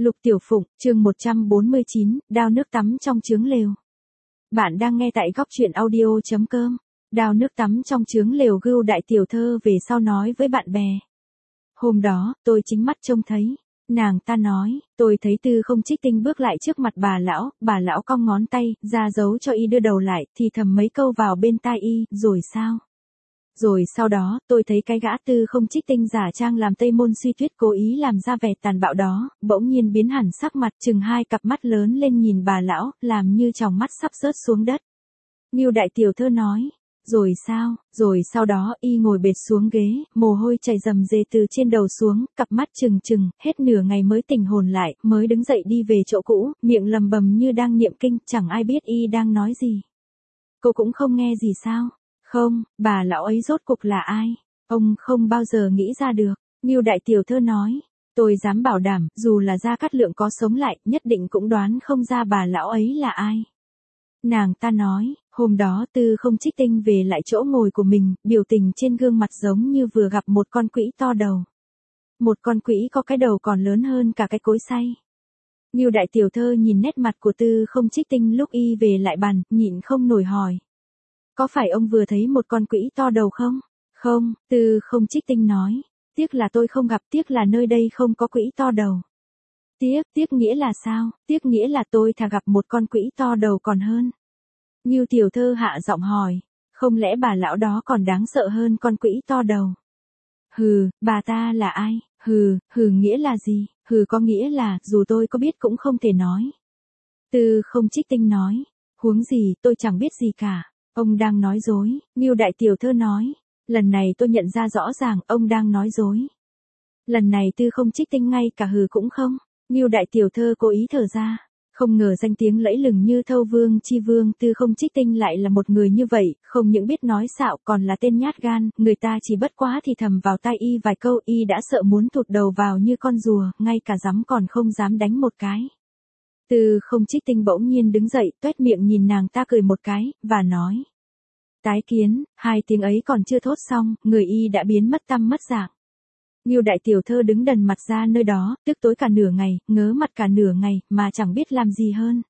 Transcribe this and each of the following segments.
Lục Tiểu Phụng, chương 149, đao nước tắm trong chướng lều. Bạn đang nghe tại góc truyện audio.com. Đao nước tắm trong chướng lều Gưu đại tiểu thơ về sau nói với bạn bè. Hôm đó, tôi chính mắt trông thấy. Nàng ta nói, tôi thấy Tư Không Trích Tinh bước lại trước mặt bà lão cong ngón tay, ra dấu cho y đưa đầu lại, thì thầm mấy câu vào bên tai y, rồi sao? Rồi sau đó, tôi thấy cái gã Tư Không Trích Tinh giả trang làm Tây Môn Suy Tuyết cố ý làm ra vẻ tàn bạo đó, bỗng nhiên biến hẳn sắc mặt, chừng hai cặp mắt lớn lên nhìn bà lão, làm như tròng mắt sắp rớt xuống đất. Ngưu đại tiểu thơ nói, rồi sao, rồi sau đó y ngồi bệt xuống ghế, mồ hôi chảy rầm rề từ trên đầu xuống, cặp mắt trừng trừng, hết nửa ngày mới tỉnh hồn lại, mới đứng dậy đi về chỗ cũ, miệng lầm bầm như đang niệm kinh, chẳng ai biết y đang nói gì. Cô cũng không nghe gì sao? Không, bà lão ấy rốt cuộc là ai? Ông không bao giờ nghĩ ra được. Ngưu đại tiểu thơ nói, tôi dám bảo đảm, dù là Gia Cát Lượng có sống lại, nhất định cũng đoán không ra bà lão ấy là ai. Nàng ta nói, hôm đó Tư Không Trích Tinh về lại chỗ ngồi của mình, biểu tình trên gương mặt giống như vừa gặp một con quỷ to đầu. Một con quỷ có cái đầu còn lớn hơn cả cái cối xay. Ngưu đại tiểu thơ nhìn nét mặt của Tư Không Trích Tinh lúc y về lại bàn, nhịn không nổi hỏi. Có phải ông vừa thấy một con quỷ to đầu không? Không, Tư Không Trích Tinh nói. Tiếc là tôi không gặp, tiếc là nơi đây không có quỷ to đầu. Tiếc nghĩa là sao? Tiếc nghĩa là tôi thà gặp một con quỷ to đầu còn hơn. Ngưu tiểu thơ hạ giọng hỏi. Không lẽ bà lão đó còn đáng sợ hơn con quỷ to đầu? Hừ, bà ta là ai? Hừ nghĩa là gì? Hừ có nghĩa là, dù tôi có biết cũng không thể nói. Tư Không Trích Tinh nói. Huống gì, tôi chẳng biết gì cả. Ông đang nói dối, Ngưu đại tiểu thơ nói. Lần này tôi nhận ra rõ ràng, ông đang nói dối. Lần này Tư Không Trích Tinh ngay cả hừ cũng không. Ngưu đại tiểu thơ cố ý thở ra. Không ngờ danh tiếng lẫy lừng như Thâu Vương Chi Vương Tư Không Trích Tinh lại là một người như vậy, không những biết nói xạo còn là tên nhát gan, người ta chỉ bất quá thì thầm vào tai y vài câu y đã sợ muốn thụt đầu vào như con rùa, ngay cả dám còn không dám đánh một cái. Tư Không Trích Tinh bỗng nhiên đứng dậy, toét miệng nhìn nàng ta cười một cái, và nói. Tái kiến, hai tiếng ấy còn chưa thốt xong, người y đã biến mất tăm mất dạng. Ngưu đại tiểu thơ đứng đần mặt ra nơi đó, tức tối cả nửa ngày, ngớ mặt cả nửa ngày, mà chẳng biết làm gì hơn.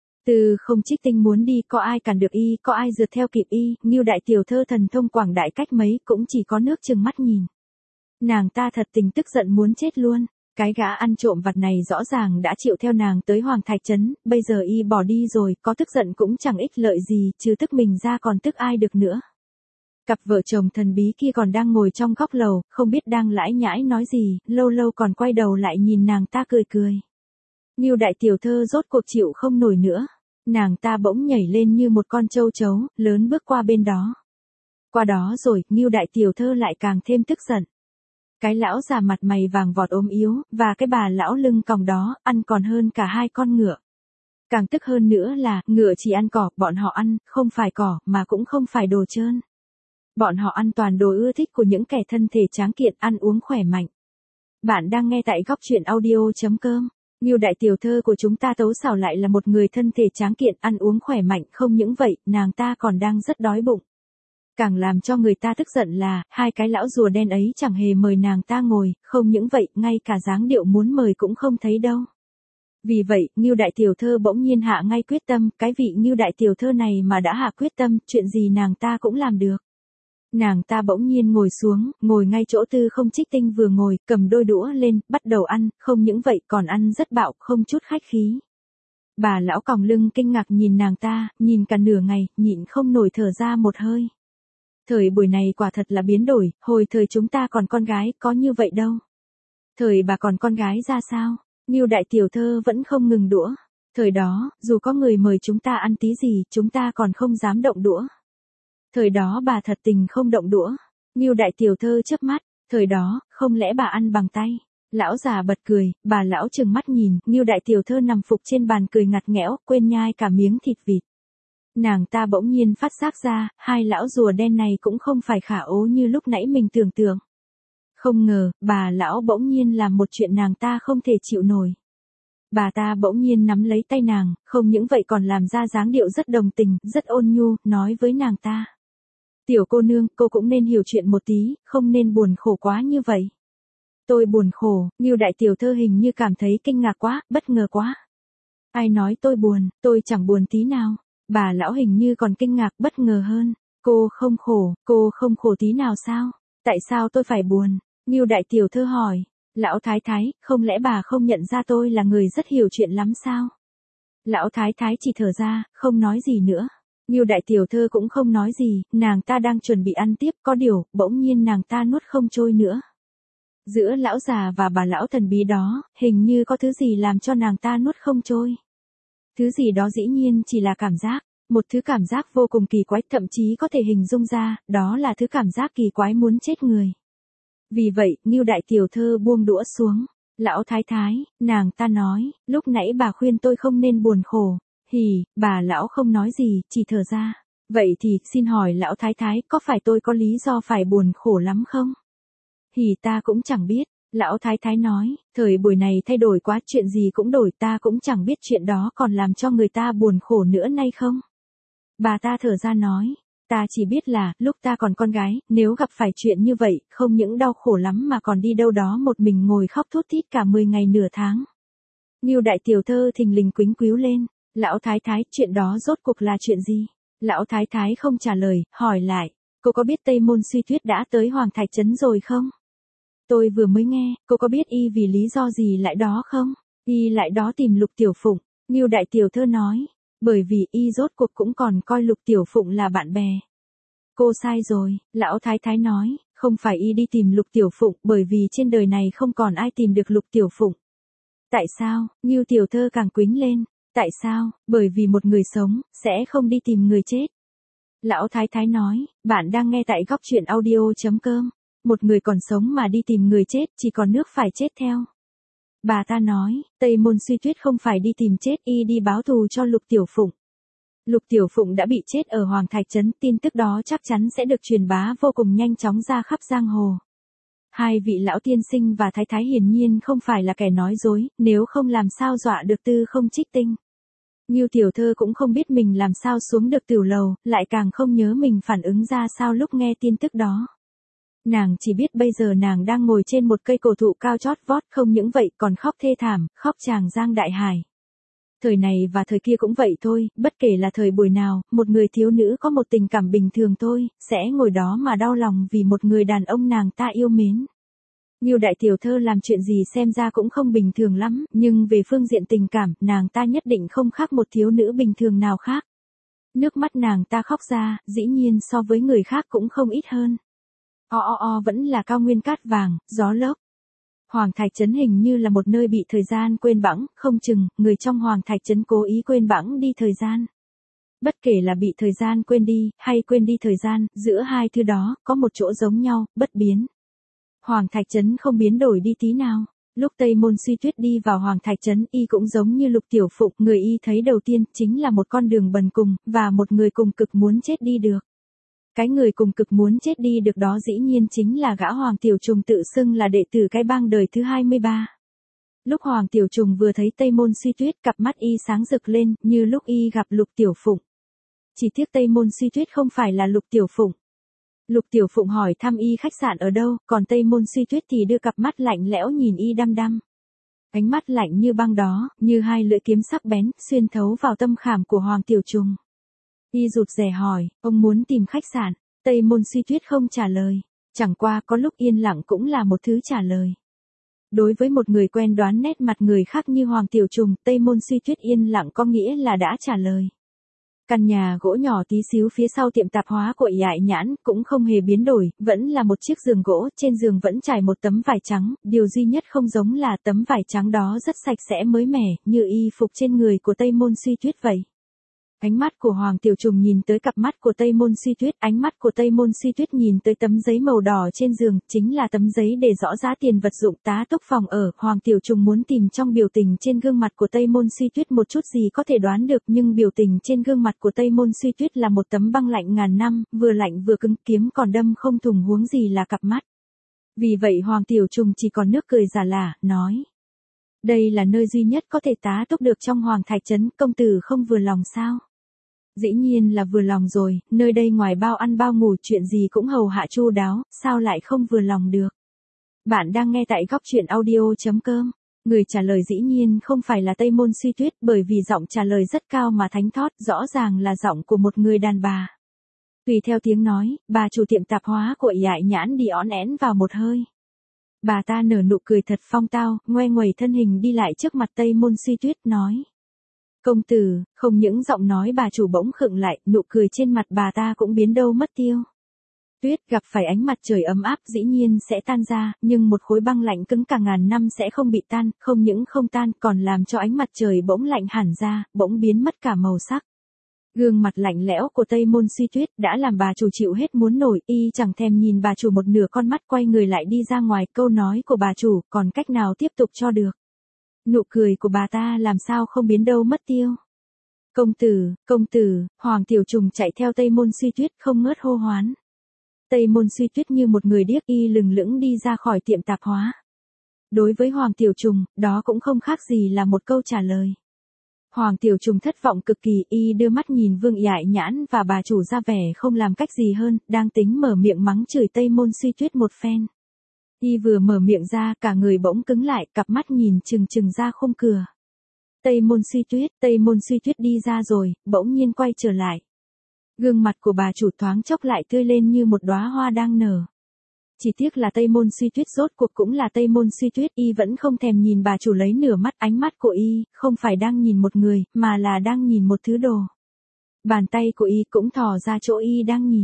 Tư Không Trích Tinh muốn đi, có ai cản được y, có ai rượt theo kịp y, Ngưu đại tiểu thơ thần thông quảng đại cách mấy, cũng chỉ có nước chừng mắt nhìn. Nàng ta thật tình tức giận muốn chết luôn. Cái gã ăn trộm vặt này rõ ràng đã chịu theo nàng tới Hoàng Thạch Trấn, bây giờ y bỏ đi rồi, có tức giận cũng chẳng ích lợi gì, trừ tức mình ra còn tức ai được nữa. Cặp vợ chồng thần bí kia còn đang ngồi trong góc lầu, không biết đang lãi nhãi nói gì, lâu lâu còn quay đầu lại nhìn nàng ta cười cười. Ngưu đại tiểu thơ rốt cuộc chịu không nổi nữa. Nàng ta bỗng nhảy lên như một con châu chấu, lớn bước qua bên đó. Qua đó rồi, Ngưu đại tiểu thơ lại càng thêm tức giận. Cái lão già mặt mày vàng vọt ốm yếu, và cái bà lão lưng còng đó, ăn còn hơn cả hai con ngựa. Càng tức hơn nữa là, ngựa chỉ ăn cỏ, bọn họ ăn, không phải cỏ, mà cũng không phải đồ trơn. Bọn họ ăn toàn đồ ưa thích của những kẻ thân thể tráng kiện, ăn uống khỏe mạnh. Bạn đang nghe tại góc truyện audio.com. Ngưu đại tiểu thơ của chúng ta tấu xảo lại là một người thân thể tráng kiện, ăn uống khỏe mạnh, không những vậy, nàng ta còn đang rất đói bụng. Càng làm cho người ta tức giận là, hai cái lão rùa đen ấy chẳng hề mời nàng ta ngồi, không những vậy, ngay cả dáng điệu muốn mời cũng không thấy đâu. Vì vậy, Ngưu đại tiểu thơ bỗng nhiên hạ ngay quyết tâm, cái vị Ngưu đại tiểu thơ này mà đã hạ quyết tâm, chuyện gì nàng ta cũng làm được. Nàng ta bỗng nhiên ngồi xuống, ngồi ngay chỗ Tư Không Trích Tinh vừa ngồi, cầm đôi đũa lên, bắt đầu ăn, không những vậy còn ăn rất bạo, không chút khách khí. Bà lão còng lưng kinh ngạc nhìn nàng ta, nhìn cả nửa ngày, nhịn không nổi thở ra một hơi. Thời buổi này quả thật là biến đổi, hồi thời chúng ta còn con gái, có như vậy đâu. Thời bà còn con gái ra sao? Ngưu đại tiểu thơ vẫn không ngừng đũa. Thời đó, dù có người mời chúng ta ăn tí gì, chúng ta còn không dám động đũa. Thời đó bà thật tình không động đũa. Ngưu đại tiểu thơ chớp mắt. Thời đó, không lẽ bà ăn bằng tay? Lão già bật cười, bà lão trừng mắt nhìn, Ngưu đại tiểu thơ nằm phục trên bàn cười ngặt nghẽo, quên nhai cả miếng thịt vịt. Nàng ta bỗng nhiên phát giác ra, hai lão rùa đen này cũng không phải khả ố như lúc nãy mình tưởng tượng. Không ngờ, bà lão bỗng nhiên làm một chuyện nàng ta không thể chịu nổi. Bà ta bỗng nhiên nắm lấy tay nàng, không những vậy còn làm ra dáng điệu rất đồng tình, rất ôn nhu, nói với nàng ta. Tiểu cô nương, cô cũng nên hiểu chuyện một tí, không nên buồn khổ quá như vậy. Tôi buồn khổ, Ngưu đại tiểu thơ hình như cảm thấy kinh ngạc quá, bất ngờ quá. Ai nói tôi buồn, tôi chẳng buồn tí nào. Bà lão hình như còn kinh ngạc bất ngờ hơn. Cô không khổ tí nào sao? Tại sao tôi phải buồn? Ngưu đại tiểu thơ hỏi. Lão thái thái, không lẽ bà không nhận ra tôi là người rất hiểu chuyện lắm sao? Lão thái thái chỉ thở ra, không nói gì nữa. Ngưu đại tiểu thơ cũng không nói gì, nàng ta đang chuẩn bị ăn tiếp, có điều, bỗng nhiên nàng ta nuốt không trôi nữa. Giữa lão già và bà lão thần bí đó, hình như có thứ gì làm cho nàng ta nuốt không trôi. Thứ gì đó dĩ nhiên chỉ là cảm giác, một thứ cảm giác vô cùng kỳ quái, thậm chí có thể hình dung ra, đó là thứ cảm giác kỳ quái muốn chết người. Vì vậy, Ngưu đại tiểu thơ buông đũa xuống. Lão thái thái, nàng ta nói, lúc nãy bà khuyên tôi không nên buồn khổ. Hì, bà lão không nói gì, chỉ thở ra. Vậy thì, xin hỏi lão thái thái, có phải tôi có lý do phải buồn khổ lắm không? Hì, ta cũng chẳng biết. Lão thái thái nói, thời buổi này thay đổi quá, chuyện gì cũng đổi, ta cũng chẳng biết chuyện đó còn làm cho người ta buồn khổ nữa nay không? Bà ta thở ra nói, ta chỉ biết là, lúc ta còn con gái, nếu gặp phải chuyện như vậy, không những đau khổ lắm mà còn đi đâu đó một mình ngồi khóc thút thít cả 10 ngày nửa tháng. Ngưu đại tiểu thơ thình lình quýnh quíu lên, lão thái thái, chuyện đó rốt cuộc là chuyện gì? Lão thái thái không trả lời, hỏi lại, cô có biết Tây Môn Suy Tuyết đã tới Hoàng Thạch Trấn rồi không? Tôi vừa mới nghe, cô có biết y vì lý do gì lại đó không? Y lại đó tìm Lục Tiểu Phụng, Ngưu đại tiểu thơ nói, bởi vì y rốt cuộc cũng còn coi Lục Tiểu Phụng là bạn bè. Cô sai rồi, lão thái thái nói, không phải y đi tìm Lục Tiểu Phụng, bởi vì trên đời này không còn ai tìm được Lục Tiểu Phụng. Tại sao? Ngưu tiểu thơ càng quýnh lên. Tại sao? Bởi vì một người sống, sẽ không đi tìm người chết. Lão thái thái nói, bạn đang nghe tại góc truyện audio.com. Một người còn sống mà đi tìm người chết, chỉ còn nước phải chết theo. Bà ta nói, Tây Môn Suy Tuyết không phải đi tìm chết, y đi báo thù cho Lục Tiểu Phụng. Lục Tiểu Phụng đã bị chết ở Hoàng Thạch Trấn, tin tức đó chắc chắn sẽ được truyền bá vô cùng nhanh chóng ra khắp giang hồ. Hai vị lão tiên sinh và thái thái hiển nhiên không phải là kẻ nói dối, nếu không làm sao dọa được Tư Không Trích Tinh. Ngưu tiểu thơ cũng không biết mình làm sao xuống được tiểu lầu, lại càng không nhớ mình phản ứng ra sao lúc nghe tin tức đó. Nàng chỉ biết bây giờ nàng đang ngồi trên một cây cổ thụ cao chót vót, không những vậy còn khóc thê thảm, khóc tràng giang đại hải. Thời này và thời kia cũng vậy thôi, bất kể là thời buổi nào, một người thiếu nữ có một tình cảm bình thường thôi, sẽ ngồi đó mà đau lòng vì một người đàn ông nàng ta yêu mến. Ngưu đại tiểu thơ làm chuyện gì xem ra cũng không bình thường lắm, nhưng về phương diện tình cảm, nàng ta nhất định không khác một thiếu nữ bình thường nào khác. Nước mắt nàng ta khóc ra, dĩ nhiên so với người khác cũng không ít hơn. Vẫn là cao nguyên cát vàng, gió lốc. Hoàng Thạch Trấn hình như là một nơi bị thời gian quên bẵng, không chừng, người trong Hoàng Thạch Trấn cố ý quên bẵng đi thời gian. Bất kể là bị thời gian quên đi, hay quên đi thời gian, giữa hai thứ đó, có một chỗ giống nhau, bất biến. Hoàng Thạch Trấn không biến đổi đi tí nào. Lúc Tây Môn Suy Tuyết đi vào Hoàng Thạch Trấn, y cũng giống như Lục Tiểu Phụng, người y thấy đầu tiên, chính là một con đường bần cùng, và một người cùng cực muốn chết đi được. Cái người cùng cực muốn chết đi được đó dĩ nhiên chính là gã Hoàng Tiểu Trùng tự xưng là đệ tử cái bang đời thứ 23. Lúc Hoàng Tiểu Trùng vừa thấy Tây Môn Suy Tuyết, cặp mắt y sáng rực lên, như lúc y gặp Lục Tiểu Phụng. Chỉ tiếc Tây Môn Suy Tuyết không phải là Lục Tiểu Phụng. Lục Tiểu Phụng hỏi thăm y khách sạn ở đâu, còn Tây Môn Suy Tuyết thì đưa cặp mắt lạnh lẽo nhìn y đăm đăm. Ánh mắt lạnh như băng đó, như hai lưỡi kiếm sắc bén, xuyên thấu vào tâm khảm của Hoàng Tiểu Trùng. Y rụt rè hỏi, ông muốn tìm khách sạn? Tây Môn Suy Tuyết không trả lời. Chẳng qua có lúc yên lặng cũng là một thứ trả lời. Đối với một người quen đoán nét mặt người khác như Hoàng Tiểu Trùng, Tây Môn Suy Tuyết yên lặng có nghĩa là đã trả lời. Căn nhà gỗ nhỏ tí xíu phía sau tiệm tạp hóa của Yại Nhãn cũng không hề biến đổi, vẫn là một chiếc giường gỗ, trên giường vẫn trải một tấm vải trắng, điều duy nhất không giống là tấm vải trắng đó rất sạch sẽ mới mẻ, như y phục trên người của Tây Môn Suy Tuyết vậy. Ánh mắt của Hoàng Tiểu Trùng nhìn tới cặp mắt của Tây Môn Suy Tuyết, ánh mắt của Tây Môn Suy Tuyết nhìn tới tấm giấy màu đỏ trên giường, chính là tấm giấy để rõ giá tiền vật dụng tá túc phòng ở. Hoàng Tiểu Trùng muốn tìm trong biểu tình trên gương mặt của Tây Môn Suy Tuyết một chút gì có thể đoán được, nhưng biểu tình trên gương mặt của Tây Môn Suy Tuyết là một tấm băng lạnh ngàn năm, vừa lạnh vừa cứng, kiếm còn đâm không thùng huống gì là cặp mắt. Vì vậy Hoàng Tiểu Trùng chỉ còn nước cười giả lả, nói: đây là nơi duy nhất có thể tá túc được trong Hoàng Thạch Trấn, công tử không vừa lòng sao? Dĩ nhiên là vừa lòng rồi, nơi đây ngoài bao ăn bao ngủ chuyện gì cũng hầu hạ chu đáo, sao lại không vừa lòng được? Bạn đang nghe tại góc truyện audio.com. Người trả lời dĩ nhiên không phải là Tây Môn Suy Tuyết bởi vì giọng trả lời rất cao mà thánh thót, rõ ràng là giọng của một người đàn bà. Tùy theo tiếng nói, bà chủ tiệm tạp hóa của Yại Nhãn đi ón én vào một hơi. Bà ta nở nụ cười thật phong tao, ngoe nguẩy thân hình đi lại trước mặt Tây Môn Suy Tuyết nói. Công tử, không những giọng nói bà chủ bỗng khựng lại, nụ cười trên mặt bà ta cũng biến đâu mất tiêu. Tuyết gặp phải ánh mặt trời ấm áp dĩ nhiên sẽ tan ra, nhưng một khối băng lạnh cứng cả ngàn năm sẽ không bị tan, không những không tan còn làm cho ánh mặt trời bỗng lạnh hẳn ra, bỗng biến mất cả màu sắc. Gương mặt lạnh lẽo của Tây Môn Suy Tuyết đã làm bà chủ chịu hết muốn nổi, y chẳng thèm nhìn bà chủ một nửa con mắt, quay người lại đi ra ngoài. Câu nói của bà chủ còn cách nào tiếp tục cho được. Nụ cười của bà ta làm sao không biến đâu mất tiêu. Công tử, Hoàng Tiểu Trùng chạy theo Tây Môn Suy Tuyết không ngớt hô hoán. Tây Môn Suy Tuyết như một người điếc y lừng lững đi ra khỏi tiệm tạp hóa. Đối với Hoàng Tiểu Trùng, đó cũng không khác gì là một câu trả lời. Hoàng Tiểu Trùng thất vọng cực kỳ, y đưa mắt nhìn Vương Yại Nhãn và bà chủ ra vẻ không làm cách gì hơn, đang tính mở miệng mắng chửi Tây Môn Suy Tuyết một phen. Y vừa mở miệng ra, cả người bỗng cứng lại, cặp mắt nhìn chừng chừng ra khung cửa. Tây Môn Suy Tuyết đi ra rồi, bỗng nhiên quay trở lại. Gương mặt của bà chủ thoáng chốc lại tươi lên như một đóa hoa đang nở. Chỉ tiếc là Tây Môn Suy Tuyết rốt cuộc cũng là Tây Môn Suy Tuyết, y vẫn không thèm nhìn bà chủ lấy nửa mắt, ánh mắt của y không phải đang nhìn một người, mà là đang nhìn một thứ đồ. Bàn tay của y cũng thò ra chỗ y đang nhìn.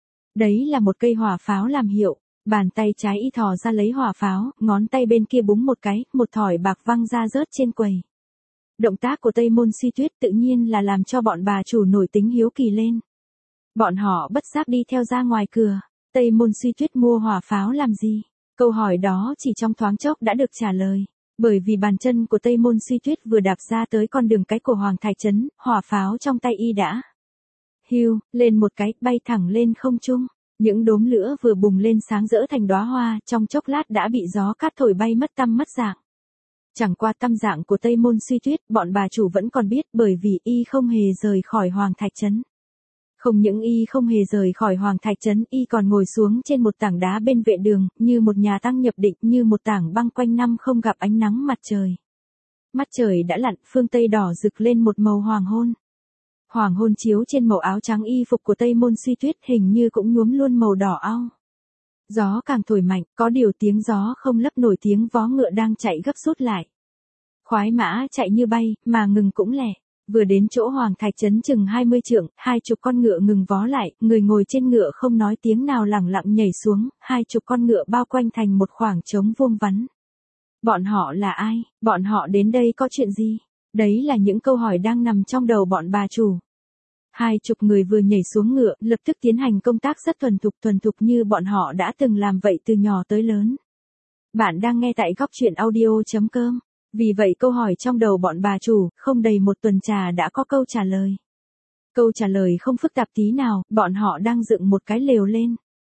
Đấy là một cây hỏa pháo làm hiệu, bàn tay trái y thò ra lấy hỏa pháo, ngón tay bên kia búng một cái, một thỏi bạc văng ra rớt trên quầy. Động tác của Tây Môn Suy Tuyết tự nhiên là làm cho bọn bà chủ nổi tính hiếu kỳ lên. Bọn họ bất giác đi theo ra ngoài cửa. Tây Môn Suy Tuyết mua hỏa pháo làm gì? Câu hỏi đó chỉ trong thoáng chốc đã được trả lời. Bởi vì bàn chân của Tây Môn Suy Tuyết vừa đạp ra tới con đường cái của Hoàng Thạch Trấn, hỏa pháo trong tay y đã hiu lên một cái, bay thẳng lên không trung. Những đốm lửa vừa bùng lên sáng rỡ thành đóa hoa, trong chốc lát đã bị gió cát thổi bay mất tăm mất dạng. Chẳng qua tâm dạng của Tây Môn Suy Tuyết, bọn bà chủ vẫn còn biết, bởi vì y không hề rời khỏi Hoàng Thạch Trấn. Không những y không hề rời khỏi Hoàng Thạch Trấn, y còn ngồi xuống trên một tảng đá bên vệ đường, như một nhà tăng nhập định, như một tảng băng quanh năm không gặp ánh nắng mặt trời. Mắt trời đã lặn, phương Tây đỏ rực lên một màu hoàng hôn. Hoàng hôn chiếu trên màu áo trắng y phục của Tây Môn Suy Tuyết, hình như cũng nhuốm luôn màu đỏ au. Gió càng thổi mạnh, có điều tiếng gió không lấp nổi tiếng vó ngựa đang chạy gấp rút lại. Khoái mã chạy như bay, mà ngừng cũng lẻ. Vừa đến chỗ Hoàng Thạch Trấn chừng 20 trượng, 20 con ngựa ngừng vó lại, người ngồi trên ngựa không nói tiếng nào lẳng lặng nhảy xuống, 20 con ngựa bao quanh thành một khoảng trống vuông vắn. Bọn họ là ai? Bọn họ đến đây có chuyện gì? Đấy là những câu hỏi đang nằm trong đầu bọn bà chủ. 20 người vừa nhảy xuống ngựa, lập tức tiến hành công tác rất thuần thục như bọn họ đã từng làm vậy từ nhỏ tới lớn. Bạn đang nghe tại góc truyện audio.com. Vì vậy câu hỏi trong đầu bọn bà chủ, không đầy một tuần trà đã có câu trả lời. Câu trả lời không phức tạp tí nào, bọn họ đang dựng một cái lều lên.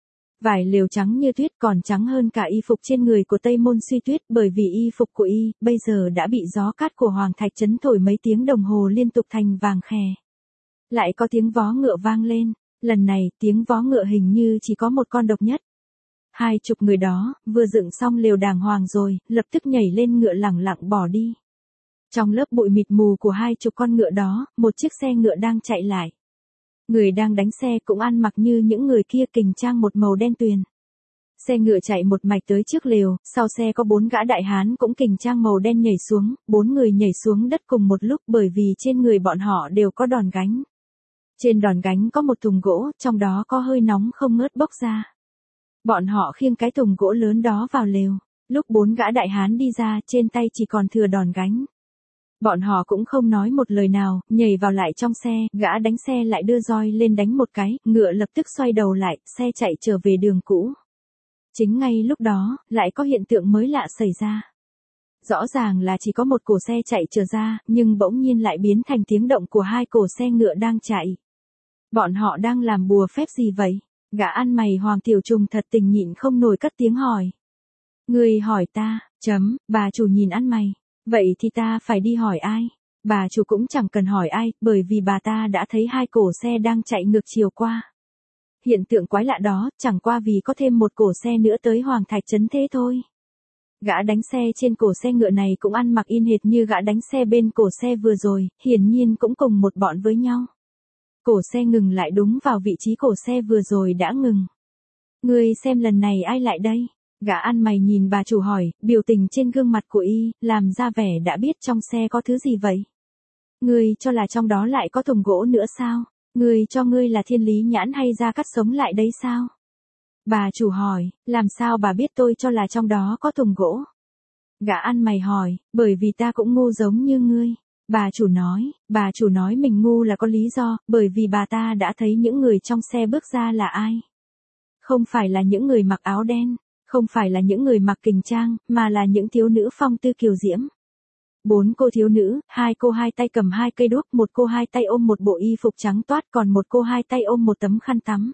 Vải lều trắng như tuyết, còn trắng hơn cả y phục trên người của Tây Môn Suy Tuyết, bởi vì y phục của y, bây giờ đã bị gió cát của Hoàng Thạch Trấn thổi mấy tiếng đồng hồ liên tục thành vàng khè. Lại có tiếng vó ngựa vang lên, lần này tiếng vó ngựa hình như chỉ có một con độc nhất. 20 người đó, vừa dựng xong lều đàng hoàng rồi, lập tức nhảy lên ngựa lẳng lặng bỏ đi. Trong lớp bụi mịt mù của 20 con ngựa đó, một chiếc xe ngựa đang chạy lại. Người đang đánh xe cũng ăn mặc như những người kia, kình trang một màu đen tuyền. Xe ngựa chạy một mạch tới trước lều, sau xe có 4 gã đại hán cũng kình trang màu đen nhảy xuống, 4 người nhảy xuống đất cùng một lúc bởi vì trên người bọn họ đều có đòn gánh. Trên đòn gánh có một thùng gỗ, trong đó có hơi nóng không ngớt bốc ra. Bọn họ khiêng cái thùng gỗ lớn đó vào lều. Lúc 4 gã đại hán đi ra, trên tay chỉ còn thừa đòn gánh. Bọn họ cũng không nói một lời nào, nhảy vào lại trong xe, gã đánh xe lại đưa roi lên đánh một cái, ngựa lập tức xoay đầu lại, xe chạy trở về đường cũ. Chính ngay lúc đó, lại có hiện tượng mới lạ xảy ra. Rõ ràng là chỉ có một cổ xe chạy trở ra, nhưng bỗng nhiên lại biến thành tiếng động của 2 cổ xe ngựa đang chạy. Bọn họ đang làm bùa phép gì vậy? Gã ăn mày Hoàng Tiểu Trùng thật tình nhịn không nổi cất tiếng hỏi. Người hỏi ta, bà chủ nhìn ăn mày. Vậy thì ta phải đi hỏi ai? Bà chủ cũng chẳng cần hỏi ai, bởi vì bà ta đã thấy 2 cổ xe đang chạy ngược chiều qua. Hiện tượng quái lạ đó, chẳng qua vì có thêm một cổ xe nữa tới Hoàng Thạch Trấn thế thôi. Gã đánh xe trên cổ xe ngựa này cũng ăn mặc in hệt như gã đánh xe bên cổ xe vừa rồi, hiển nhiên cũng cùng một bọn với nhau. Cổ xe ngừng lại đúng vào vị trí cổ xe vừa rồi đã ngừng. Ngươi xem lần này ai lại đây? Gã ăn mày nhìn bà chủ hỏi, biểu tình trên gương mặt của y, làm ra vẻ đã biết trong xe có thứ gì vậy. Ngươi cho là trong đó lại có thùng gỗ nữa sao? Ngươi cho ngươi là Thiên Lý Nhãn hay Gia Cát Sống lại đấy sao? Bà chủ hỏi, làm sao bà biết tôi cho là trong đó có thùng gỗ? Gã ăn mày hỏi, bởi vì ta cũng ngu giống như ngươi. Bà chủ nói mình ngu là có lý do, bởi vì bà ta đã thấy những người trong xe bước ra là ai. Không phải là những người mặc áo đen, không phải là những người mặc kình trang, mà là những thiếu nữ phong tư kiều diễm. 4 cô thiếu nữ, 2 cô hai tay cầm 2 cây đuốc, 1 cô hai tay ôm một bộ y phục trắng toát, còn 1 cô hai tay ôm một tấm khăn tắm.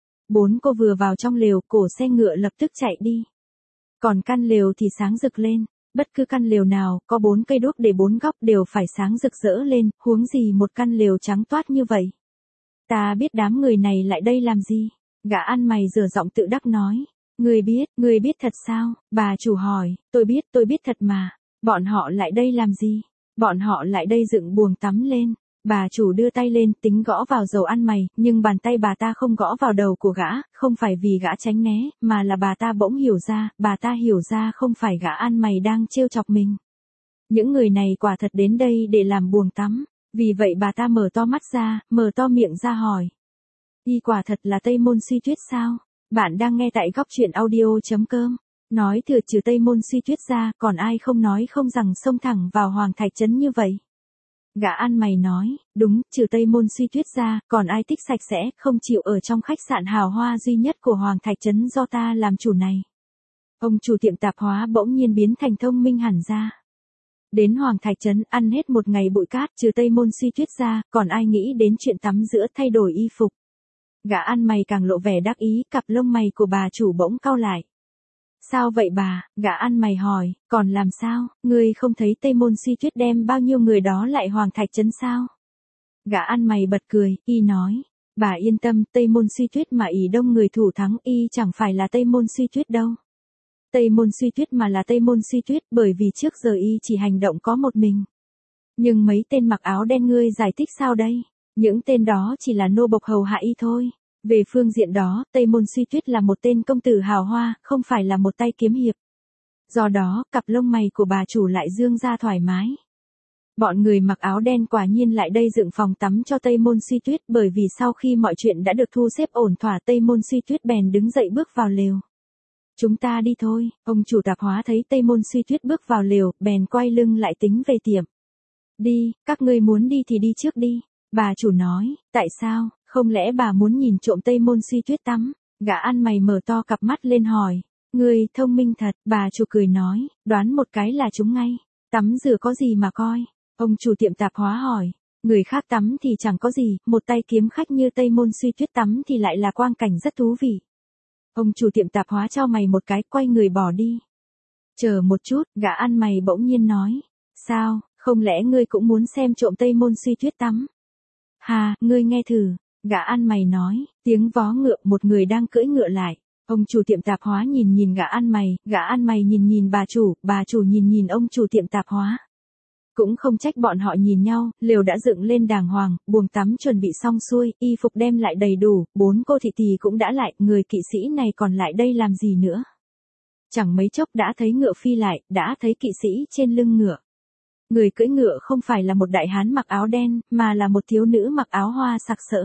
4 cô vừa vào trong lều, cổ xe ngựa lập tức chạy đi. Còn căn lều thì sáng rực lên, bất cứ căn lều nào, có 4 cây đuốc để 4 góc đều phải sáng rực rỡ lên, huống gì một căn lều trắng toát như vậy. Ta biết đám người này lại đây làm gì? Gã ăn mày dở giọng tự đắc nói. Ngươi biết thật sao? Bà chủ hỏi, tôi biết thật mà. Bọn họ lại đây làm gì? Bọn họ lại đây dựng buồng tắm lên. Bà chủ đưa tay lên tính gõ vào dầu ăn mày, nhưng bàn tay bà ta không gõ vào đầu của gã, không phải vì gã tránh né, mà là bà ta bỗng hiểu ra không phải gã ăn mày đang trêu chọc mình. Những người này quả thật đến đây để làm buồng tắm, vì vậy bà ta mở to mắt ra, mở to miệng ra hỏi. Y quả thật là Tây Môn Suy Tuyết sao? Bạn đang nghe tại góc truyện audio.com. Nói thừa trừ Tây Môn Suy Tuyết ra, còn ai không nói không rằng xông thẳng vào Hoàng Thạch Trấn như vậy? Gã ăn mày nói, đúng, trừ Tây Môn Suy Tuyết ra, còn ai thích sạch sẽ, không chịu ở trong khách sạn hào hoa duy nhất của Hoàng Thạch Trấn do ta làm chủ này. Ông chủ tiệm tạp hóa bỗng nhiên biến thành thông minh hẳn ra. Đến Hoàng Thạch Trấn ăn hết một ngày bụi cát, trừ Tây Môn Suy Tuyết ra, còn ai nghĩ đến chuyện tắm giữa thay đổi y phục. Gã ăn mày càng lộ vẻ đắc ý, cặp lông mày của bà chủ bỗng cau lại. Sao vậy bà? Gã ăn mày hỏi, còn làm sao? Ngươi không thấy Tây Môn Suy Tuyết đem bao nhiêu người đó lại Hoàng Thạch Trấn sao? Gã ăn mày bật cười, y nói, bà yên tâm, Tây Môn Suy Tuyết mà ỷ đông người thủ thắng, y chẳng phải là Tây Môn Suy Tuyết đâu. Tây Môn Suy Tuyết mà là Tây Môn Suy Tuyết, bởi vì trước giờ y chỉ hành động có một mình. Nhưng mấy tên mặc áo đen ngươi giải thích sao đây? Những tên đó chỉ là nô bộc hầu hạ y thôi. Về phương diện đó, Tây Môn Suy Tuyết là một tên công tử hào hoa, không phải là một tay kiếm hiệp. Do đó, cặp lông mày của bà chủ lại dương ra thoải mái. Bọn người mặc áo đen quả nhiên lại đây dựng phòng tắm cho Tây Môn Suy Tuyết, bởi vì sau khi mọi chuyện đã được thu xếp ổn thỏa, Tây Môn Suy Tuyết bèn đứng dậy bước vào lều. Chúng ta đi thôi. Ông chủ tạp hóa thấy Tây Môn Suy Tuyết bước vào lều, bèn quay lưng lại tính về tiệm. Đi, các ngươi muốn đi thì đi trước đi. Bà chủ nói, tại sao, không lẽ bà muốn nhìn trộm Tây Môn Suy Tuyết tắm? Gã ăn mày mở to cặp mắt lên hỏi. Ngươi thông minh thật, bà chủ cười nói, đoán một cái là chúng ngay. Tắm rửa có gì mà coi? Ông chủ tiệm tạp hóa hỏi. Người khác tắm thì chẳng có gì, một tay kiếm khách như Tây Môn Suy Tuyết tắm thì lại là quang cảnh rất thú vị. Ông chủ tiệm tạp hóa chau mày một cái, quay người bỏ đi. Chờ một chút, gã ăn mày bỗng nhiên nói. Sao, không lẽ ngươi cũng muốn xem trộm Tây Môn Suy Tuyết tắm? Hà, ngươi nghe thử. Gã ăn mày nói, tiếng vó ngựa, một người đang cưỡi ngựa lại. Ông chủ tiệm tạp hóa nhìn gã ăn mày nhìn bà chủ nhìn ông chủ tiệm tạp hóa. Cũng không trách bọn họ nhìn nhau, lều đã dựng lên đàng hoàng, buồng tắm chuẩn bị xong xuôi, y phục đem lại đầy đủ, 4 cô thị tỳ cũng đã lại, người kỵ sĩ này còn lại đây làm gì nữa. Chẳng mấy chốc đã thấy ngựa phi lại, đã thấy kỵ sĩ trên lưng ngựa. Người cưỡi ngựa không phải là một đại hán mặc áo đen, mà là một thiếu nữ mặc áo hoa sặc sỡ.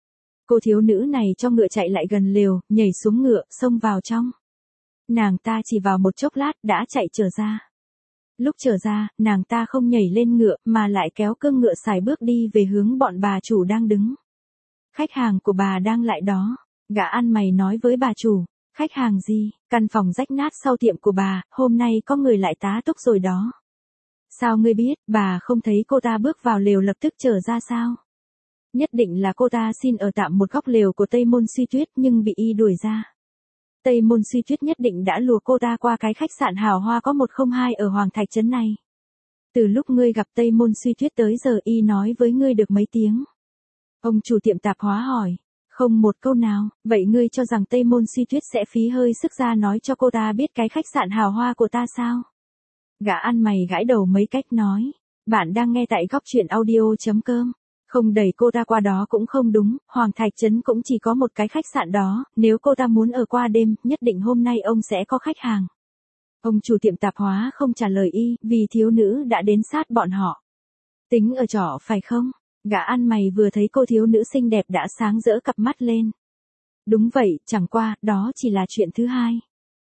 Cô thiếu nữ này cho ngựa chạy lại gần lều, nhảy xuống ngựa, xông vào trong. Nàng ta chỉ vào một chốc lát, đã chạy trở ra. Lúc trở ra, nàng ta không nhảy lên ngựa, mà lại kéo cương ngựa sải bước đi về hướng bọn bà chủ đang đứng. Khách hàng của bà đang lại đó. Gã ăn mày nói với bà chủ. Khách hàng gì? Căn phòng rách nát sau tiệm của bà, hôm nay có người lại tá túc rồi đó. Sao ngươi biết, bà không thấy cô ta bước vào lều lập tức trở ra sao? Nhất định là cô ta xin ở tạm một góc lều của Tây Môn Suy Tuyết nhưng bị y đuổi ra. Tây Môn Suy Tuyết nhất định đã lùa cô ta qua cái khách sạn hào hoa có 102 ở Hoàng Thạch Trấn này. Từ lúc ngươi gặp Tây Môn Suy Tuyết tới giờ y nói với ngươi được mấy tiếng? Ông chủ tiệm tạp hóa hỏi. Không một câu nào, vậy ngươi cho rằng Tây Môn Suy Tuyết sẽ phí hơi sức ra nói cho cô ta biết cái khách sạn hào hoa của ta sao? Gã ăn mày gãi đầu mấy cách nói. Bạn đang nghe tại góc truyện audio.com. Không đẩy cô ta qua đó cũng không đúng, Hoàng Thạch Trấn cũng chỉ có một cái khách sạn đó, nếu cô ta muốn ở qua đêm, nhất định hôm nay ông sẽ có khách hàng. Ông chủ tiệm tạp hóa không trả lời y, vì thiếu nữ đã đến sát bọn họ. Tính ở trọ phải không? Gã ăn mày vừa thấy cô thiếu nữ xinh đẹp đã sáng rỡ cặp mắt lên. Đúng vậy, chẳng qua, đó chỉ là chuyện thứ hai.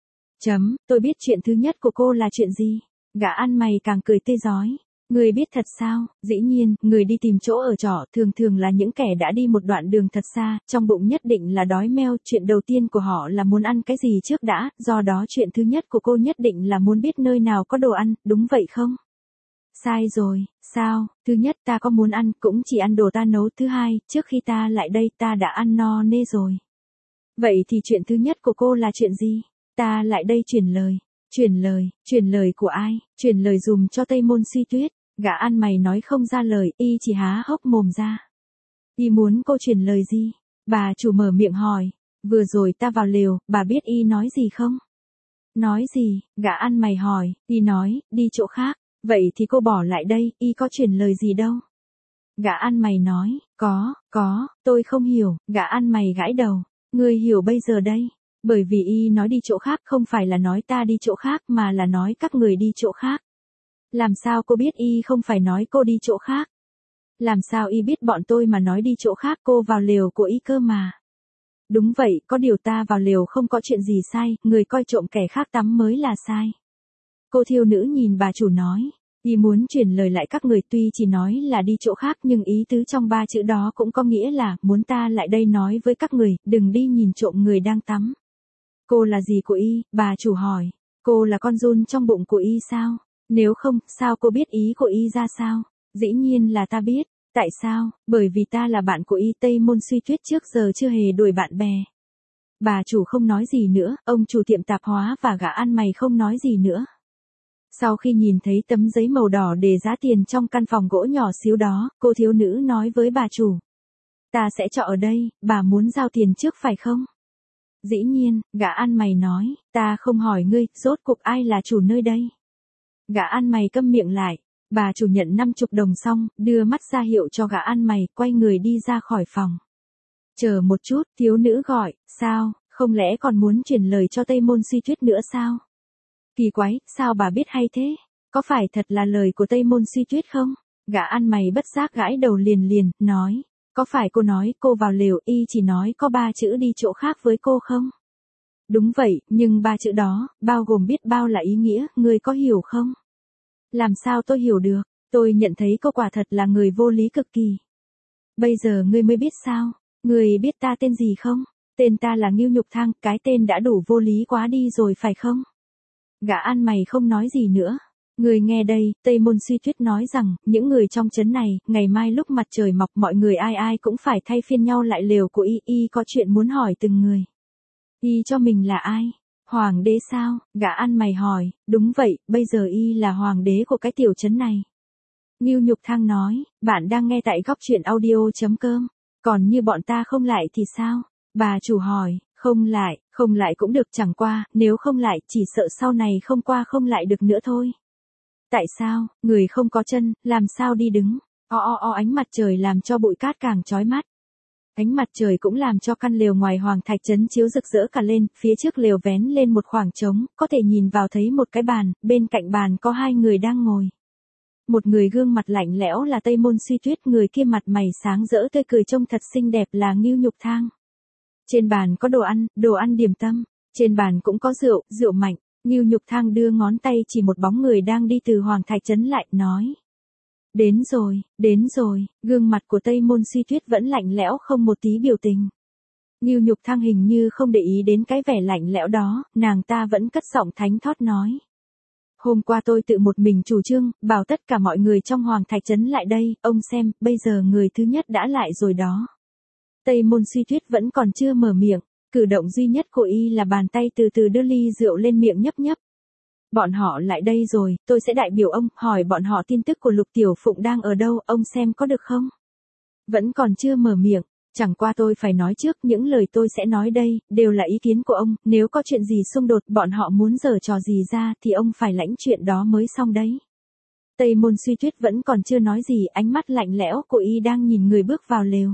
Tôi biết chuyện thứ nhất của cô là chuyện gì? Gã ăn mày càng cười tươi rói. Người biết thật sao? Dĩ nhiên, người đi tìm chỗ ở trọ thường thường là những kẻ đã đi một đoạn đường thật xa, trong bụng nhất định là đói meo, chuyện đầu tiên của họ là muốn ăn cái gì trước đã, do đó chuyện thứ nhất của cô nhất định là muốn biết nơi nào có đồ ăn, đúng vậy không? Sai rồi, sao? Thứ nhất ta có muốn ăn, cũng chỉ ăn đồ ta nấu, thứ hai, trước khi ta lại đây ta đã ăn no nê rồi. Vậy thì chuyện thứ nhất của cô là chuyện gì? Ta lại đây truyền lời. Truyền lời của ai? Truyền lời dùm cho Tây Môn Suy Tuyết. Gã ăn mày nói không ra lời, y chỉ há hốc mồm ra. Y muốn cô truyền lời gì? Bà chủ mở miệng hỏi. Vừa rồi ta vào lều, bà biết y nói gì không? Nói gì? Gã ăn mày hỏi. Y nói, đi chỗ khác. Vậy thì cô bỏ lại đây, y có truyền lời gì đâu? Gã ăn mày nói, có, tôi không hiểu. Gã ăn mày gãi đầu. Ngươi hiểu bây giờ đây. Bởi vì y nói đi chỗ khác không phải là nói ta đi chỗ khác mà là nói các người đi chỗ khác. Làm sao cô biết y không phải nói cô đi chỗ khác? Làm sao y biết bọn tôi mà nói đi chỗ khác, cô vào lều của y cơ mà? Đúng vậy, có điều ta vào lều không có chuyện gì sai, người coi trộm kẻ khác tắm mới là sai. Cô thiếu nữ nhìn bà chủ nói, y muốn truyền lời lại các người, tuy chỉ nói là đi chỗ khác nhưng ý tứ trong 3 chữ đó cũng có nghĩa là muốn ta lại đây nói với các người, đừng đi nhìn trộm người đang tắm. Cô là gì của y? Bà chủ hỏi. Cô là con giun trong bụng của y sao? Nếu không, sao cô biết ý của y ra sao? Dĩ nhiên là ta biết. Tại sao? Bởi vì ta là bạn của y. Tây Môn Suy Tuyết trước giờ chưa hề đuổi bạn bè. Bà chủ không nói gì nữa, ông chủ tiệm tạp hóa và gã ăn mày không nói gì nữa. Sau khi nhìn thấy tấm giấy màu đỏ đề giá tiền trong căn phòng gỗ nhỏ xíu đó, cô thiếu nữ nói với bà chủ. Ta sẽ trọ ở đây, bà muốn giao tiền trước phải không? Dĩ nhiên, gã ăn mày nói, ta không hỏi ngươi, rốt cuộc ai là chủ nơi đây? Gã ăn mày câm miệng lại, bà chủ nhận 50 đồng xong, đưa mắt ra hiệu cho gã ăn mày, quay người đi ra khỏi phòng. Chờ một chút, thiếu nữ gọi, sao, không lẽ còn muốn truyền lời cho Tây Môn Suy Tuyết nữa sao? Kỳ quái, sao bà biết hay thế? Có phải thật là lời của Tây Môn Suy Tuyết không? Gã ăn mày bất giác gãi đầu liền, nói. Có phải cô nói cô vào lều y chỉ nói có 3 chữ đi chỗ khác với cô không? Đúng vậy, nhưng 3 chữ đó, bao gồm biết bao là ý nghĩa, người có hiểu không? Làm sao tôi hiểu được? Tôi nhận thấy cô quả thật là người vô lý cực kỳ. Bây giờ ngươi mới biết sao? Ngươi biết ta tên gì không? Tên ta là Ngưu Nhục Thang, cái tên đã đủ vô lý quá đi rồi phải không? Gã ăn mày không nói gì nữa. Người nghe đây, Tây Môn Suy Tuyết nói rằng, những người trong trấn này, ngày mai lúc mặt trời mọc mọi người ai ai cũng phải thay phiên nhau lại lều của y có chuyện muốn hỏi từng người. Y cho mình là ai? Hoàng đế sao? Gã ăn mày hỏi, đúng vậy, bây giờ y là hoàng đế của cái tiểu trấn này. Ngưu Nhục Thang nói, bạn đang nghe tại góc truyện audio.com, còn như bọn ta không lại thì sao? Bà chủ hỏi, không lại cũng được, chẳng qua, nếu không lại, chỉ sợ sau này không qua không lại được nữa thôi. Tại sao, người không có chân, làm sao đi đứng? Ánh mặt trời làm cho bụi cát càng chói mắt. Ánh mặt trời cũng làm cho căn lều ngoài Hoàng Thạch Trấn chiếu rực rỡ cả lên, phía trước lều vén lên một khoảng trống, có thể nhìn vào thấy một cái bàn, bên cạnh bàn có 2 người đang ngồi. Một người gương mặt lạnh lẽo là Tây Môn Suy Tuyết, người kia mặt mày sáng rỡ tươi cười trông thật xinh đẹp là Ngưu Nhục Thang. Trên bàn có đồ ăn điểm tâm, trên bàn cũng có rượu mạnh. Ngưu Nhục Thang đưa ngón tay chỉ một bóng người đang đi từ Hoàng Thạch Trấn lại, nói. Đến rồi, gương mặt của Tây Môn Suy Tuyết vẫn lạnh lẽo không một tí biểu tình. Ngưu Nhục Thang hình như không để ý đến cái vẻ lạnh lẽo đó, nàng ta vẫn cất giọng thánh thót nói. Hôm qua tôi tự một mình chủ trương, bảo tất cả mọi người trong Hoàng Thạch Trấn lại đây, ông xem, bây giờ người thứ nhất đã lại rồi đó. Tây Môn Suy Tuyết vẫn còn chưa mở miệng. Cử động duy nhất của y là bàn tay từ từ đưa ly rượu lên miệng nhấp. Bọn họ lại đây rồi, tôi sẽ đại biểu ông, hỏi bọn họ tin tức của Lục Tiểu Phụng đang ở đâu, ông xem có được không? Vẫn còn chưa mở miệng, Chẳng qua tôi phải nói trước, những lời tôi sẽ nói đây, đều là ý kiến của ông, nếu có chuyện gì xung đột, bọn họ muốn giở trò gì ra, thì ông phải lãnh chuyện đó mới xong đấy. Tây Môn Suy Tuyết vẫn còn chưa nói gì, ánh mắt lạnh lẽo của y đang nhìn người bước vào lều.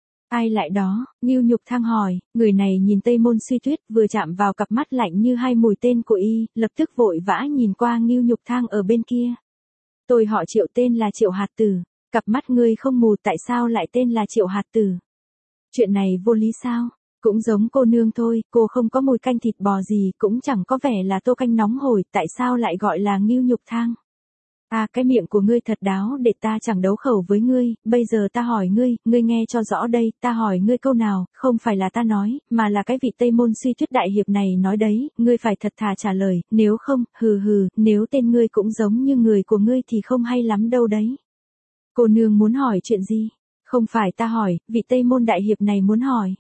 Ai lại đó, Ngưu Nhục Thang hỏi, người này nhìn Tây Môn Suy Tuyết vừa chạm vào cặp mắt lạnh như hai mũi tên của y, lập tức vội vã nhìn qua Ngưu Nhục Thang ở bên kia. Tôi họ Triệu, tên là Triệu Hạt Tử, cặp mắt ngươi không mù, tại sao lại tên là Triệu Hạt Tử? Chuyện này vô lý sao? Cũng giống cô nương thôi, cô không có mùi canh thịt bò gì, cũng chẳng có vẻ là tô canh nóng hổi, tại sao lại gọi là Ngưu Nhục Thang? À, cái miệng của ngươi thật đáo, để ta chẳng đấu khẩu với ngươi, bây giờ ta hỏi ngươi, ngươi nghe cho rõ đây, ta hỏi ngươi câu nào, không phải là ta nói, mà là cái vị Tây Môn Suy Tuyết đại hiệp này nói đấy, ngươi phải thật thà trả lời, nếu không, nếu tên ngươi cũng giống như người của ngươi thì không hay lắm đâu đấy. Cô nương muốn hỏi chuyện gì? Không phải ta hỏi, vị Tây Môn đại hiệp này muốn hỏi.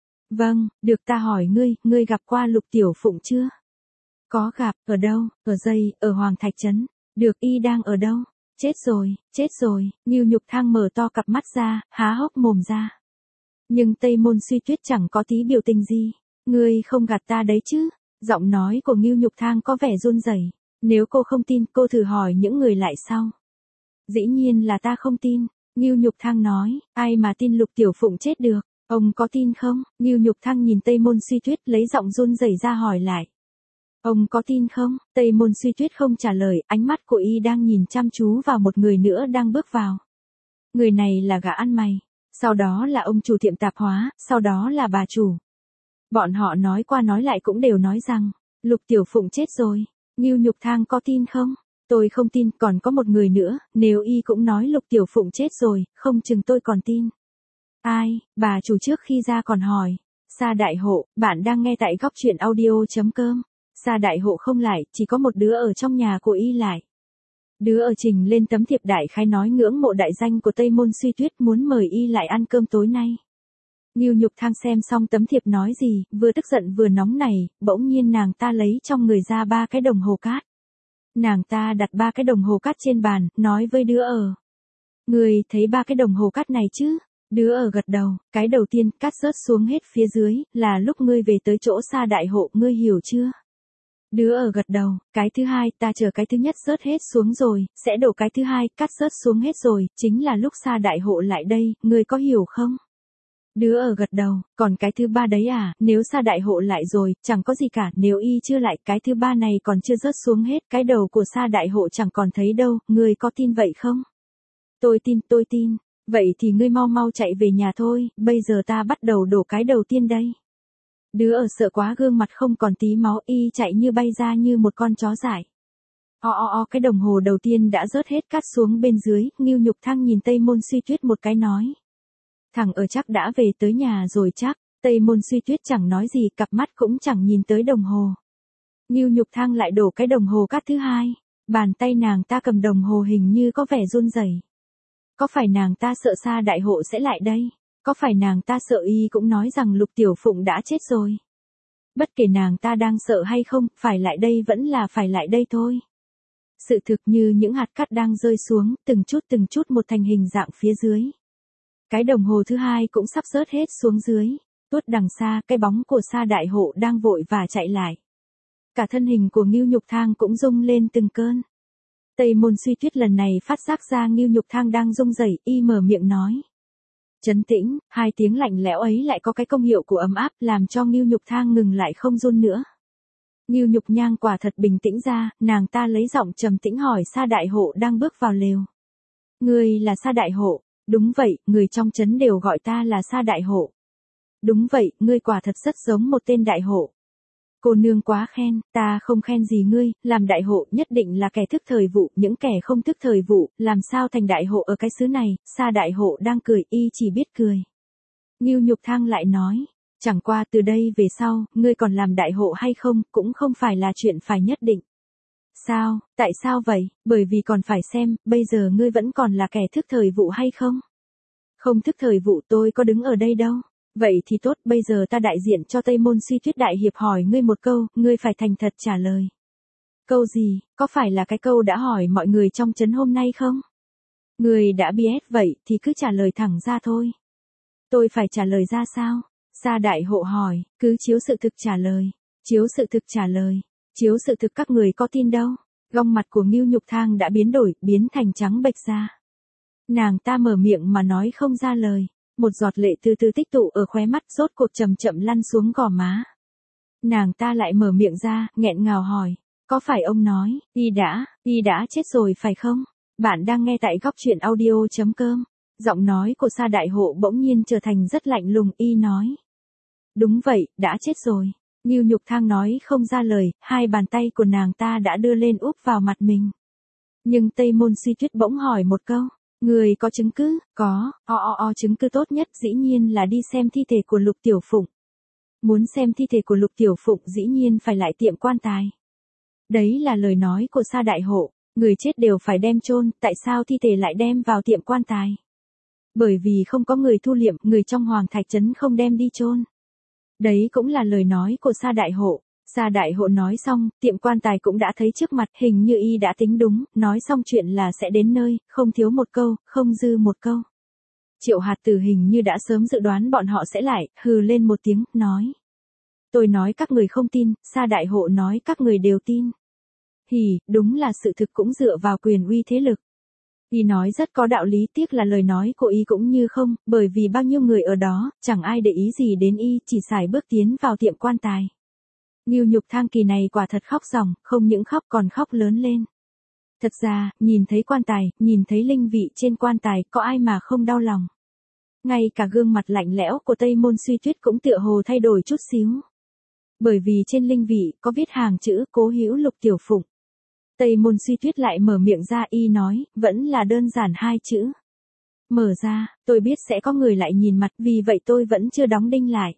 Vâng, được, ta hỏi ngươi gặp qua Lục Tiểu Phụng chưa? Có gặp, ở đâu? Ở Dây, ở Hoàng Thạch Trấn. Được, y đang ở đâu? Chết rồi, Ngưu Nhục Thang mở to cặp mắt ra, há hốc mồm ra. Nhưng Tây Môn Suy Tuyết chẳng có tí biểu tình gì. Ngươi không gạt ta đấy chứ? Giọng nói của Ngưu Nhục Thang có vẻ run rẩy. Nếu cô không tin, cô thử hỏi những người lại sau. Dĩ nhiên là ta không tin. Ngưu Nhục Thang nói, ai mà tin Lục Tiểu Phụng chết được, ông có tin không? Ngưu Nhục Thang nhìn Tây Môn Suy Tuyết lấy giọng run rẩy ra hỏi lại. Ông có tin không? Tây Môn Suy Tuyết không trả lời, ánh mắt của y đang nhìn chăm chú vào một người nữa đang bước vào. Người này là gã ăn mày, sau đó là ông chủ tiệm tạp hóa, sau đó là bà chủ. Bọn họ nói qua nói lại cũng đều nói rằng, Lục Tiểu Phụng chết rồi. Ngưu Nhục Thang có tin không? Tôi không tin, còn có một người nữa, nếu y cũng nói Lục Tiểu Phụng chết rồi, không chừng tôi còn tin. Ai? Bà chủ trước khi ra còn hỏi. Sa Đại Hộ, bạn đang nghe tại góc truyện audio.com. Sa Đại Hộ không lại, chỉ có một đứa ở trong nhà của y lại. Đứa ở trình lên tấm thiệp đại khái nói ngưỡng mộ đại danh của Tây Môn Suy Tuyết, muốn mời y lại ăn cơm tối nay. Ngưu Nhục Thang xem xong tấm thiệp nói gì, vừa tức giận vừa nóng nảy, bỗng nhiên nàng ta lấy trong người ra 3 cái đồng hồ cát. Nàng ta đặt 3 cái đồng hồ cát trên bàn, nói với đứa ở. Người thấy 3 cái đồng hồ cát này chứ? Đứa ở gật đầu, cái đầu tiên cát rớt xuống hết phía dưới, là lúc ngươi về tới chỗ Sa Đại Hộ, ngươi hiểu chưa? Đứa ở gật đầu, cái thứ hai, ta chờ cái thứ nhất rớt hết xuống rồi, sẽ đổ cái thứ hai, cát rớt xuống hết rồi, chính là lúc Sa Đại Hộ lại đây, ngươi có hiểu không? Đứa ở gật đầu, còn cái thứ ba đấy à, nếu Sa Đại Hộ lại rồi, chẳng có gì cả, nếu y chưa lại, cái thứ ba này còn chưa rớt xuống hết, cái đầu của Sa Đại Hộ chẳng còn thấy đâu, ngươi có tin vậy không? Tôi tin, vậy thì ngươi mau mau chạy về nhà thôi, bây giờ ta bắt đầu đổ cái đầu tiên đây. Đứa ở sợ quá gương mặt không còn tí máu, y chạy như bay ra như một con chó dại. Cái đồng hồ đầu tiên đã rớt hết cát xuống bên dưới, Ngưu Nhục Thang nhìn Tây Môn Suy Tuyết một cái nói. Thằng ở chắc đã về tới nhà rồi chắc. Tây Môn Suy Tuyết chẳng nói gì, cặp mắt cũng chẳng nhìn tới đồng hồ. Ngưu Nhục Thang lại đổ cái đồng hồ cát thứ hai. Bàn tay nàng ta cầm đồng hồ hình như có vẻ run rẩy. Có phải nàng ta sợ Sa Đại Hộ sẽ lại đây? Có phải nàng ta sợ y cũng nói rằng Lục Tiểu Phụng đã chết rồi? Bất kể nàng ta đang sợ hay không, phải lại đây vẫn là phải lại đây thôi. Sự thực như những hạt cát đang rơi xuống, từng chút một thành hình dạng phía dưới. Cái đồng hồ thứ hai cũng sắp rớt hết xuống dưới. Tuốt đằng xa, cái bóng của Sa Đại Hộ đang vội và chạy lại. Cả thân hình của Ngưu Nhục Thang cũng rung lên từng cơn. Tây Môn Suy Tuyết lần này phát giác ra Ngưu Nhục Thang đang rung rẩy, y mở miệng nói. Trấn tĩnh, 2 tiếng lạnh lẽo ấy lại có cái công hiệu của ấm áp, làm cho Ngưu Nhục Thang ngừng lại không run nữa. Ngưu Nhục Nhang quả thật bình tĩnh ra, nàng ta lấy giọng trầm tĩnh hỏi Sa Đại Hộ đang bước vào lều. Ngươi là Sa Đại Hộ? Đúng vậy, người trong trấn đều gọi ta là Sa Đại Hộ. Đúng vậy, ngươi quả thật rất giống một tên đại hộ. Cô nương quá khen, ta không khen gì ngươi, làm đại hộ nhất định là kẻ thức thời vụ, những kẻ không thức thời vụ, làm sao thành đại hộ ở cái xứ này. Sa Đại Hộ đang cười, y chỉ biết cười. Ngưu Nhục Thang lại nói, chẳng qua từ đây về sau, ngươi còn làm đại hộ hay không, cũng không phải là chuyện phải nhất định. Sao, tại sao vậy? Bởi vì còn phải xem, bây giờ ngươi vẫn còn là kẻ thức thời vụ hay không? Không thức thời vụ, tôi có đứng ở đây đâu. Vậy thì tốt, bây giờ ta đại diện cho Tây Môn Suy Tuyết đại hiệp hỏi ngươi một câu, ngươi phải thành thật trả lời. Câu gì, có phải là cái câu đã hỏi mọi người trong trấn hôm nay không? Ngươi đã biết vậy thì cứ trả lời thẳng ra thôi. Tôi phải trả lời ra sao? Sa đại hộ hỏi, cứ chiếu sự thực trả lời. Chiếu sự thực trả lời. Chiếu sự thực các người có tin đâu. Gương mặt của Ngưu Nhục Thang đã biến đổi, biến thành trắng bệch ra. Nàng ta mở miệng mà nói không ra lời. Một giọt lệ từ từ tích tụ ở khóe mắt, rốt cuộc chậm chậm lăn xuống gò má. Nàng ta lại mở miệng ra, nghẹn ngào hỏi. Có phải ông nói, y đã chết rồi phải không? Bạn đang nghe tại góc truyện audio.com. Giọng nói của Sa đại hộ bỗng nhiên trở thành rất lạnh lùng, y nói. Đúng vậy, đã chết rồi. Ngưu Nhục Thang nói không ra lời, hai bàn tay của nàng ta đã đưa lên úp vào mặt mình. Nhưng Tây Môn Suy Tuyết bỗng hỏi một câu. Người có chứng cứ? Có, chứng cứ tốt nhất dĩ nhiên là đi xem thi thể của Lục Tiểu Phụng. Muốn xem thi thể của Lục Tiểu Phụng dĩ nhiên phải lại tiệm quan tài. Đấy là lời nói của Sa đại hộ, người chết đều phải đem chôn, tại sao thi thể lại đem vào tiệm quan tài? Bởi vì không có người thu liệm, người trong Hoàng Thạch Trấn không đem đi chôn. Đấy cũng là lời nói của Sa đại hộ. Sa đại hộ nói xong, tiệm quan tài cũng đã thấy trước mặt, hình như y đã tính đúng, nói xong chuyện là sẽ đến nơi, không thiếu một câu, không dư một câu. Triệu Hạt Tử hình như đã sớm dự đoán bọn họ sẽ lại, hừ lên một tiếng, nói. Tôi nói các người không tin, Sa đại hộ nói các người đều tin. Đúng là sự thực cũng dựa vào quyền uy thế lực. Y nói rất có đạo lý, tiếc là lời nói của y cũng như không, bởi vì bao nhiêu người ở đó, chẳng ai để ý gì đến y, chỉ xài bước tiến vào tiệm quan tài. Ngưu Nhục Thang kỳ này quả thật khóc ròng, không những khóc còn khóc lớn lên. Thật ra, nhìn thấy quan tài, nhìn thấy linh vị trên quan tài, có ai mà không đau lòng. Ngay cả gương mặt lạnh lẽo của Tây Môn Suy Tuyết cũng tựa hồ thay đổi chút xíu. Bởi vì trên linh vị có viết hàng chữ Cố hữu Lục Tiểu Phụng. Tây Môn Suy Tuyết lại mở miệng ra, y nói, vẫn là đơn giản hai chữ. Mở ra, tôi biết sẽ có người lại nhìn mặt, vì vậy tôi vẫn chưa đóng đinh lại.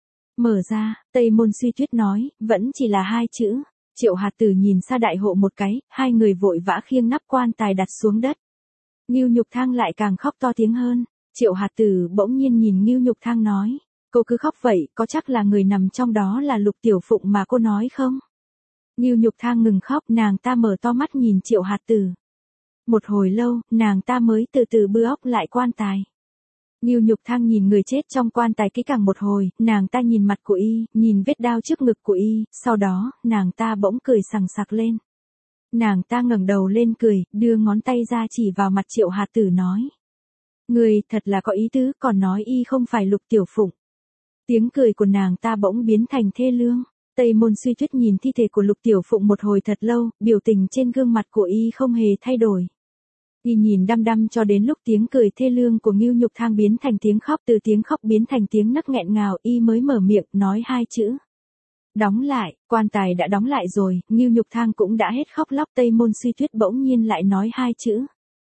Mở ra, Tây Môn Suy Tuyết nói, vẫn chỉ là hai chữ. Triệu Hạt Tử nhìn Sa đại hộ một cái, hai người vội vã khiêng nắp quan tài đặt xuống đất. Ngưu Nhục Thang lại càng khóc to tiếng hơn. Triệu Hạt Tử bỗng nhiên nhìn Ngưu Nhục Thang nói, cô cứ khóc vậy, có chắc là người nằm trong đó là Lục Tiểu Phụng mà cô nói không? Ngưu Nhục Thang ngừng khóc, nàng ta mở to mắt nhìn Triệu Hạt Tử. Một hồi lâu, nàng ta mới từ từ bưa óc lại quan tài. Ngưu Nhục Thang nhìn người chết trong quan tài kỹ càng một hồi, nàng ta nhìn mặt của y, nhìn vết đao trước ngực của y, sau đó, nàng ta bỗng cười sằng sặc lên. Nàng ta ngẩng đầu lên cười, đưa ngón tay ra chỉ vào mặt Triệu Hạt Tử nói. Người thật là có ý tứ, còn nói y không phải Lục Tiểu Phụng. Tiếng cười của nàng ta bỗng biến thành thê lương. Tây Môn Suy Tuyết nhìn thi thể của Lục Tiểu Phụng một hồi thật lâu, biểu tình trên gương mặt của y không hề thay đổi. Y nhìn đăm đăm cho đến lúc tiếng cười thê lương của Ngưu Nhục Thang biến thành tiếng khóc, từ tiếng khóc biến thành tiếng nấc nghẹn ngào, y mới mở miệng, nói hai chữ. Đóng lại, quan tài đã đóng lại rồi, Ngưu Nhục Thang cũng đã hết khóc lóc. Tây Môn Suy Tuyết bỗng nhiên lại nói hai chữ.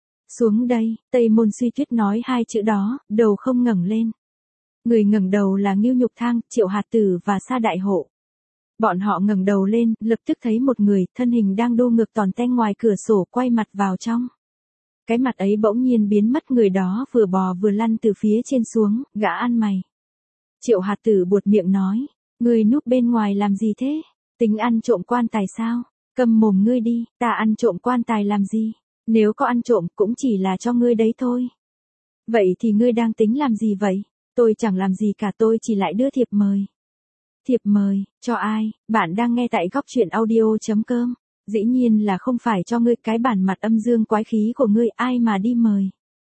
Xuống đây, Tây Môn Suy Tuyết nói hai chữ đó, đầu không ngẩng lên. Người ngẩng đầu là Ngưu Nhục Thang, Triệu Hạt Tử và Sa đại hộ. Bọn họ ngẩng đầu lên, lập tức thấy một người, thân hình đang đô ngược tòn te ngoài cửa sổ, quay mặt vào trong. Cái mặt ấy bỗng nhiên biến mất, người đó vừa bò vừa lăn từ phía trên xuống, gã ăn mày. Triệu Hạt Tử buột miệng nói, ngươi núp bên ngoài làm gì thế? Tính ăn trộm quan tài sao? Câm mồm ngươi đi, ta ăn trộm quan tài làm gì? Nếu có ăn trộm cũng chỉ là cho ngươi đấy thôi. Vậy thì ngươi đang tính làm gì vậy? Tôi chẳng làm gì cả, tôi chỉ lại đưa thiệp mời. Thiệp mời, cho ai? Bạn đang nghe tại góc truyện audio.com. Dĩ nhiên là không phải cho ngươi, cái bản mặt âm dương quái khí của ngươi, ai mà đi mời.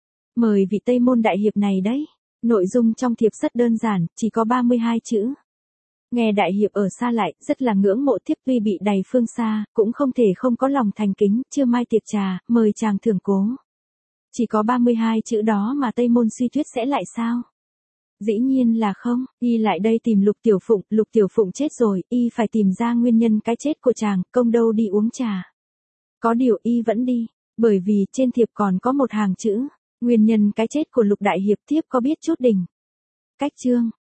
Mời vị Tây Môn đại hiệp này đấy. Nội dung trong thiệp rất đơn giản, chỉ có 32 chữ. Nghe đại hiệp ở xa lại, rất là ngưỡng mộ, thiếp tuy bị đày phương xa, cũng không thể không có lòng thành kính, trưa mai tiệc trà, mời chàng thưởng cố. Chỉ có 32 chữ đó mà Tây Môn Suy Tuyết sẽ lại sao? Dĩ nhiên là không, y lại đây tìm Lục Tiểu Phụng chết rồi, y phải tìm ra nguyên nhân cái chết của chàng, công đâu đi uống trà. Có điều y vẫn đi, bởi vì trên thiệp còn có một hàng chữ, nguyên nhân cái chết của Lục đại hiệp, thiếp có biết chút đỉnh. Cách chương,